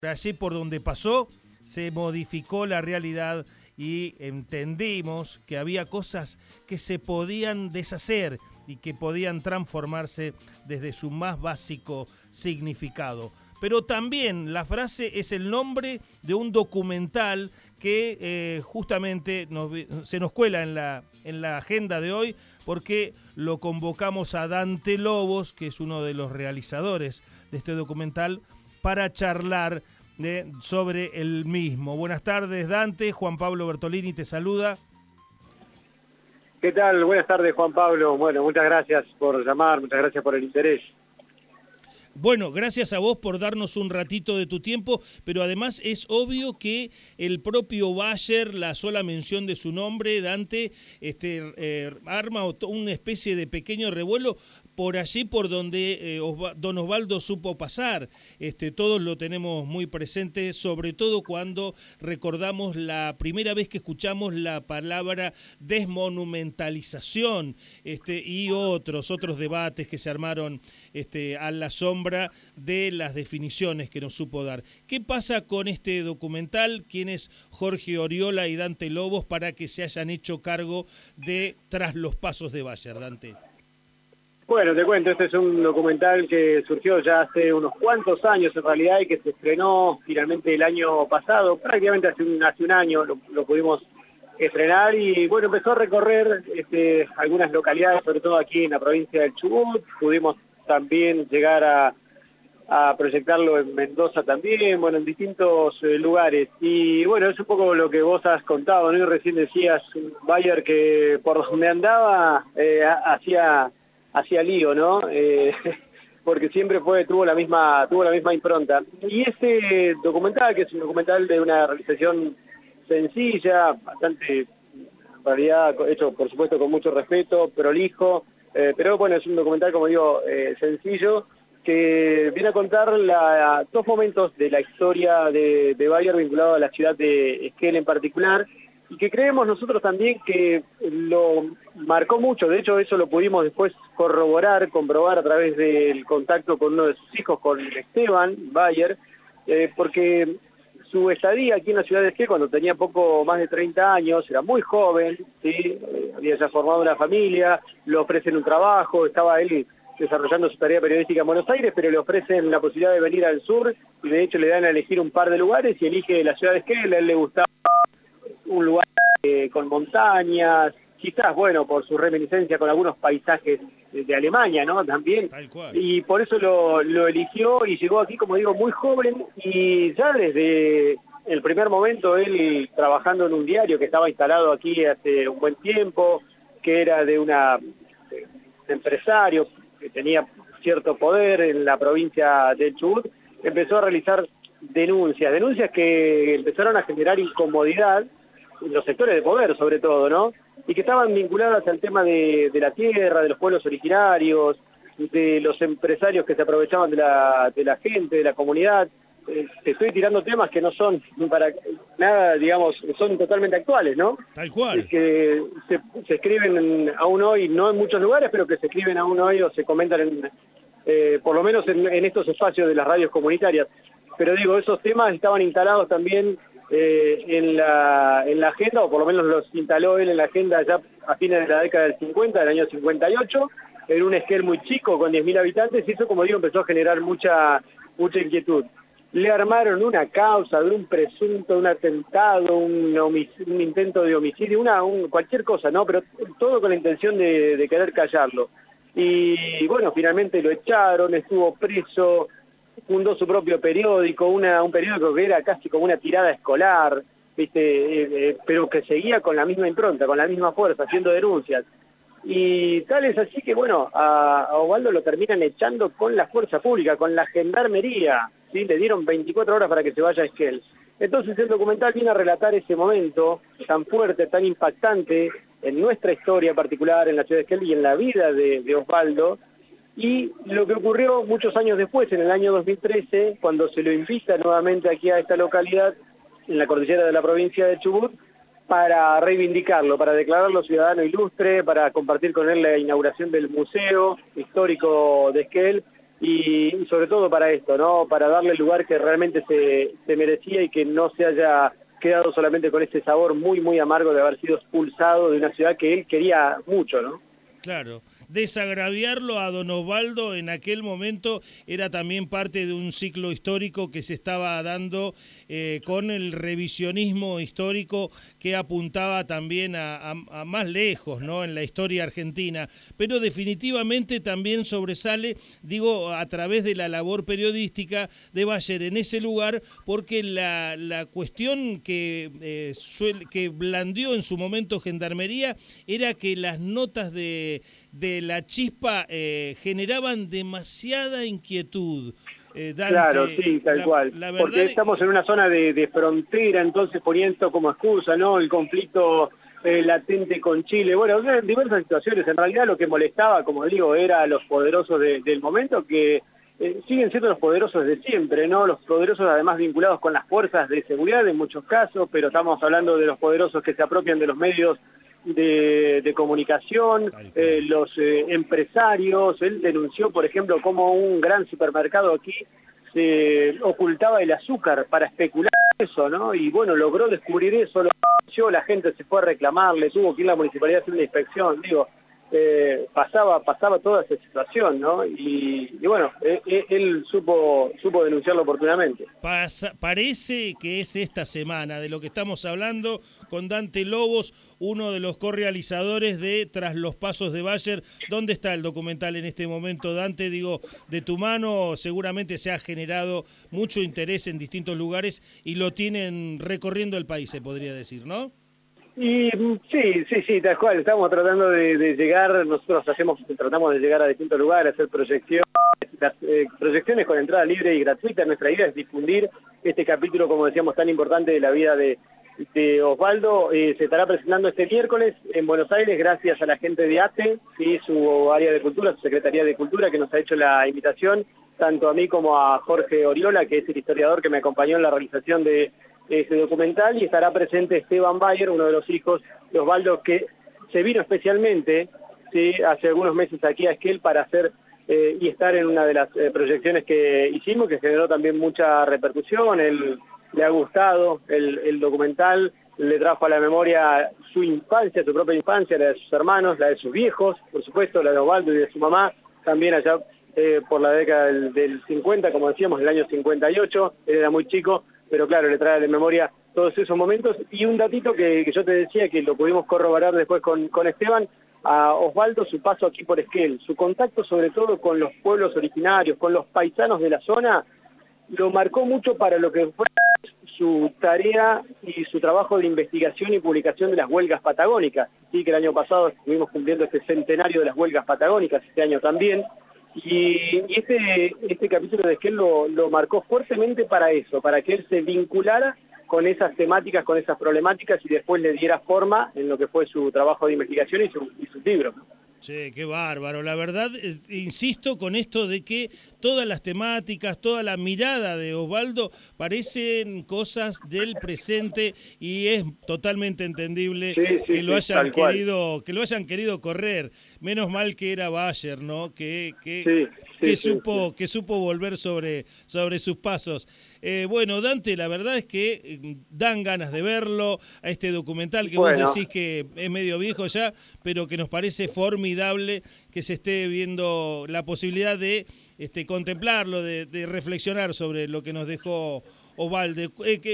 Allí por donde pasó se modificó la realidad y entendimos que había cosas que se podían deshacer y que podían transformarse desde su más básico significado. Pero también la frase es el nombre de un documental que justamente se nos cuela en la agenda de hoy porque lo convocamos a Dante Lobos, que es uno de los realizadores de este documental, para charlar sobre el mismo. Buenas tardes, Dante. Juan Pablo Bertolini te saluda. ¿Qué tal? Buenas tardes, Juan Pablo. Bueno, muchas gracias por llamar, muchas gracias por el interés. Bueno, gracias a vos por darnos un ratito de tu tiempo, pero además es obvio que el propio Bayer, la sola mención de su nombre, Dante, arma una especie de pequeño revuelo por allí por donde don Osvaldo supo pasar. Todos lo tenemos muy presente, sobre todo cuando recordamos la primera vez que escuchamos la palabra desmonumentalización y otros debates que se armaron a la sombra de las definiciones que nos supo dar. ¿Qué pasa con este documental? ¿Quién es Jorge Oriola y Dante Lobos para que se hayan hecho cargo de Tras los Pasos de Bayer, Dante? Bueno, te cuento, este es un documental que surgió ya hace unos cuantos años en realidad y que se estrenó finalmente el año pasado, prácticamente hace un año lo pudimos estrenar y bueno, empezó a recorrer algunas localidades, sobre todo aquí en la provincia del Chubut. Pudimos también llegar a proyectarlo en Mendoza también, bueno, en distintos lugares. Y bueno, es un poco lo que vos has contado, ¿no? Y recién decías, Bayer, que por donde andaba hacía lío, ¿no? Porque siempre tuvo la misma impronta. Y este documental, que es un documental de una realización sencilla, bastante, en realidad, hecho por supuesto con mucho respeto, prolijo, pero bueno, es un documental, como digo, sencillo, que viene a contar dos momentos de la historia de Bayer vinculado a la ciudad de Esquel en particular, y que creemos nosotros también que lo marcó mucho. De hecho, eso lo pudimos después comprobar a través del contacto con uno de sus hijos, con Esteban Bayer, porque su estadía aquí en la ciudad de Esquel, cuando tenía poco más de 30 años, era muy joven, ¿sí? Había ya formado una familia, le ofrecen un trabajo, estaba él desarrollando su tarea periodística en Buenos Aires, pero le ofrecen la posibilidad de venir al sur, y de hecho le dan a elegir un par de lugares, y elige la ciudad de Esquel. A él le gustaba un lugar con montañas, quizás, bueno, por su reminiscencia con algunos paisajes de Alemania, ¿no? También. Tal cual. Y por eso lo eligió y llegó aquí, como digo, muy joven, y ya desde el primer momento él trabajando en un diario que estaba instalado aquí hace un buen tiempo, que era de un empresario que tenía cierto poder en la provincia del Chubut, empezó a realizar denuncias que empezaron a generar incomodidad en los sectores de poder, sobre todo, ¿no? Y que estaban vinculadas al tema de la tierra, de los pueblos originarios, de los empresarios que se aprovechaban de la gente, de la comunidad. Te estoy tirando temas que no son para nada, digamos, son totalmente actuales, ¿no? Tal cual. Que se escriben aún hoy, no en muchos lugares, pero que se escriben aún hoy o se comentan por lo menos en estos espacios de las radios comunitarias. Pero digo, esos temas estaban instalados también en la agenda, o por lo menos los instaló él en la agenda ya a fines de la década del 50, del año 58, en un Esquel muy chico, con 10.000 habitantes, y eso, como digo, empezó a generar mucha inquietud. Le armaron una causa de un presunto, un atentado, un intento de homicidio, cualquier cosa, ¿no? Pero todo con la intención de querer callarlo. Y bueno, finalmente lo echaron, estuvo preso, fundó su propio periódico, un periódico que era casi como una tirada escolar, ¿viste? Pero que seguía con la misma impronta, con la misma fuerza, haciendo denuncias. Y tal es así que, bueno, a Osvaldo lo terminan echando con la fuerza pública, con la gendarmería, ¿sí? Le dieron 24 horas para que se vaya a Esquel. Entonces el documental viene a relatar ese momento tan fuerte, tan impactante en nuestra historia particular, en la ciudad de Esquel y en la vida de Osvaldo, y lo que ocurrió muchos años después, en el año 2013, cuando se lo invita nuevamente aquí a esta localidad, en la cordillera de la provincia de Chubut, para reivindicarlo, para declararlo ciudadano ilustre, para compartir con él la inauguración del Museo Histórico de Esquel, y sobre todo para esto, ¿no? Para darle el lugar que realmente se merecía y que no se haya quedado solamente con ese sabor muy, muy amargo de haber sido expulsado de una ciudad que él quería mucho, ¿no? Claro, desagraviarlo a don Osvaldo en aquel momento era también parte de un ciclo histórico que se estaba dando con el revisionismo histórico que apuntaba también a más lejos, ¿no? En la historia argentina, pero definitivamente también sobresale, digo, a través de la labor periodística de Bayer en ese lugar, porque la cuestión que blandió en su momento Gendarmería era que las notas de La Chispa generaban demasiada inquietud. Dante, claro, sí, tal cual. Porque estamos en una zona de frontera, entonces poniendo esto como excusa, ¿no? El conflicto latente con Chile. Bueno, diversas situaciones. En realidad lo que molestaba, como digo, era a los poderosos del momento, que siguen siendo los poderosos de siempre, ¿no? Los poderosos además vinculados con las fuerzas de seguridad en muchos casos, pero estamos hablando de los poderosos que se apropian de los medios de comunicación, los empresarios. Él denunció, por ejemplo, cómo un gran supermercado aquí se ocultaba el azúcar para especular eso, ¿no? Y bueno, logró descubrir eso, la gente se fue a reclamarle, tuvo que ir a la municipalidad a hacer una inspección, digo, pasaba toda esa situación, ¿no? Y bueno, él supo denunciarlo oportunamente. Parece que es esta semana de lo que estamos hablando con Dante Lobos, uno de los correalizadores de Tras los Pasos de Bayer. ¿Dónde está el documental en este momento, Dante? Digo, de tu mano seguramente se ha generado mucho interés en distintos lugares y lo tienen recorriendo el país, se podría decir, ¿no? Y sí, tal cual, estamos tratando de llegar, nosotros tratamos de llegar a distintos lugares, hacer proyecciones, proyecciones con entrada libre y gratuita. Nuestra idea es difundir este capítulo, como decíamos, tan importante de la vida de Osvaldo. Se estará presentando este miércoles en Buenos Aires gracias a la gente de ATE, ¿sí? Su área de cultura, su Secretaría de Cultura, que nos ha hecho la invitación, tanto a mí como a Jorge Oriola, que es el historiador que me acompañó en la realización de este documental, y estará presente Esteban Bayer, uno de los hijos de Osvaldo, que se vino especialmente, ¿sí?, hace algunos meses aquí a Esquel para hacer y estar en una de las proyecciones que hicimos, que generó también mucha repercusión. Él le ha gustado el documental, le trajo a la memoria su infancia, su propia infancia, la de sus hermanos, la de sus viejos, por supuesto, la de Osvaldo y de su mamá, también allá por la década del 50, como decíamos, el año 58, él era muy chico, pero claro, le trae de memoria todos esos momentos. Y un datito que yo te decía, que lo pudimos corroborar después con Esteban, a Osvaldo, su paso aquí por Esquel, su contacto sobre todo con los pueblos originarios, con los paisanos de la zona, lo marcó mucho para lo que fue su tarea y su trabajo de investigación y publicación de las huelgas patagónicas. Sí, que el año pasado estuvimos cumpliendo este centenario de las huelgas patagónicas, este año también. Y este capítulo de Esquel lo marcó fuertemente para eso, para que él se vinculara con esas temáticas, con esas problemáticas, y después le diera forma en lo que fue su trabajo de investigación y sus libros. Che, qué bárbaro. La verdad, insisto con esto de que todas las temáticas, toda la mirada de Osvaldo parecen cosas del presente, y es totalmente entendible que lo hayan querido correr. Menos mal que era Bayer, ¿no? Que supo volver sobre sus pasos. Bueno, Dante, la verdad es que dan ganas de verlo, a este documental que vos decís que es medio viejo ya, pero que nos parece formidable que se esté viendo la posibilidad de contemplarlo, de reflexionar sobre lo que nos dejó Osvaldo.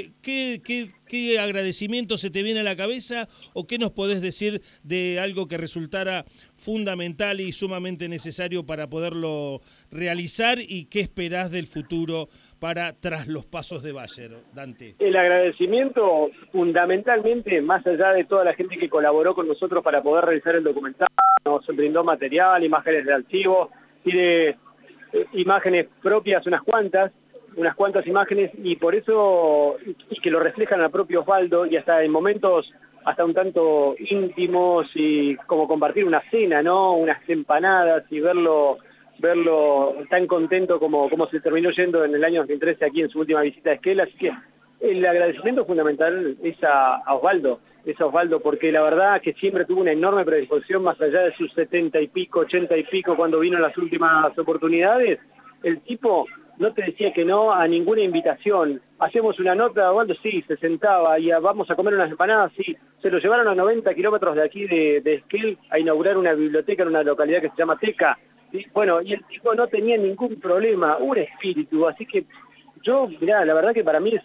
¿Qué agradecimiento se te viene a la cabeza, o qué nos podés decir de algo que resultara fundamental y sumamente necesario para poderlo realizar, y qué esperás del futuro para Tras los Pasos de Bayer, Dante? El agradecimiento fundamentalmente, más allá de toda la gente que colaboró con nosotros para poder realizar el documental, nos brindó material, imágenes de archivo, tiene imágenes propias, unas cuantas imágenes, y por eso, y que lo reflejan al propio Osvaldo, y hasta en momentos hasta un tanto íntimos, y como compartir una cena, ¿no? Unas empanadas, y verlo tan contento como se terminó yendo en el año 2013 aquí en su última visita a Esquel. Así que el agradecimiento fundamental es a Osvaldo, porque la verdad que siempre tuvo una enorme predisposición, más allá de sus 70 y pico, 80 y pico, cuando vino en las últimas oportunidades. el tipo no te decía que no a ninguna invitación. Hacemos una nota, Osvaldo, sí, se sentaba, y vamos a comer unas empanadas, sí. Se lo llevaron a 90 kilómetros de aquí de Esquel a inaugurar una biblioteca en una localidad que se llama Teca. ¿Sí? Bueno, y el tipo no tenía ningún problema, un espíritu, así que yo, mirá, la verdad que para mí es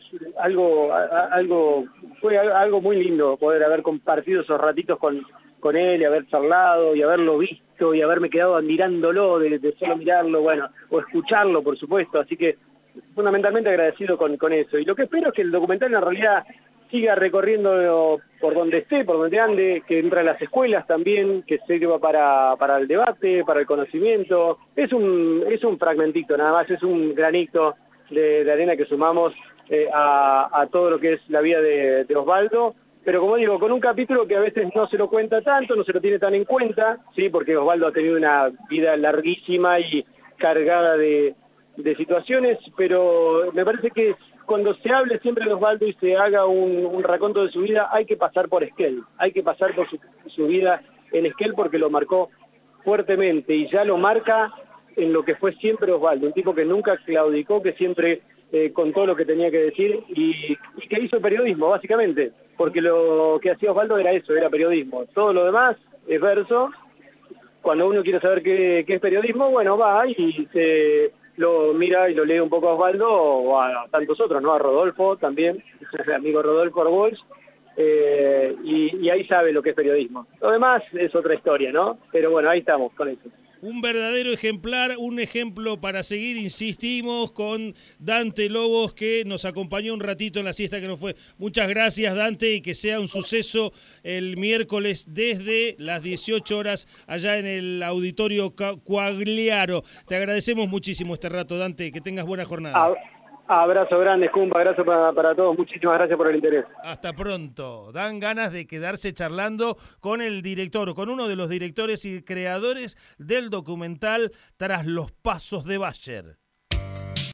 fue algo muy lindo poder haber compartido esos ratitos con él y haber charlado y haberlo visto y haberme quedado admirándolo de solo mirarlo, bueno, o escucharlo, por supuesto, así que fundamentalmente agradecido con eso. Y lo que espero es que el documental en realidad siga recorriendo por donde esté, por donde ande, que entre a las escuelas también, que sirva para el debate, para el conocimiento. Es un fragmentito nada más, es un granito de arena que sumamos a todo lo que es la vida de Osvaldo, pero como digo, con un capítulo que a veces no se lo cuenta tanto, no se lo tiene tan en cuenta, sí, porque Osvaldo ha tenido una vida larguísima y cargada de situaciones, pero me parece que cuando se hable siempre de Osvaldo y se haga un raconto de su vida, hay que pasar por Esquel, hay que pasar por su vida en Esquel porque lo marcó fuertemente y ya lo marca en lo que fue siempre Osvaldo, un tipo que nunca claudicó, que siempre contó lo que tenía que decir y que hizo periodismo, básicamente, porque lo que hacía Osvaldo era eso, era periodismo. Todo lo demás es verso. Cuando uno quiere saber qué es periodismo, bueno, va y lo mira y lo lee un poco a Osvaldo o a tantos otros, ¿no? A Rodolfo también, el amigo Rodolfo Arbols, y ahí sabe lo que es periodismo. Lo demás es otra historia, ¿no? Pero bueno, ahí estamos con eso. Un verdadero ejemplar, un ejemplo para seguir, insistimos, con Dante Lobos, que nos acompañó un ratito en la siesta que nos fue. Muchas gracias, Dante, y que sea un suceso el miércoles desde las 18 horas allá en el Auditorio Quagliaro. Te agradecemos muchísimo este rato, Dante, que tengas buena jornada. Abrazo grande, Scumpa, abrazo para todos, muchísimas gracias por el interés. Hasta pronto. Dan ganas de quedarse charlando con el director, con uno de los directores y creadores del documental Tras los Pasos de Bayer.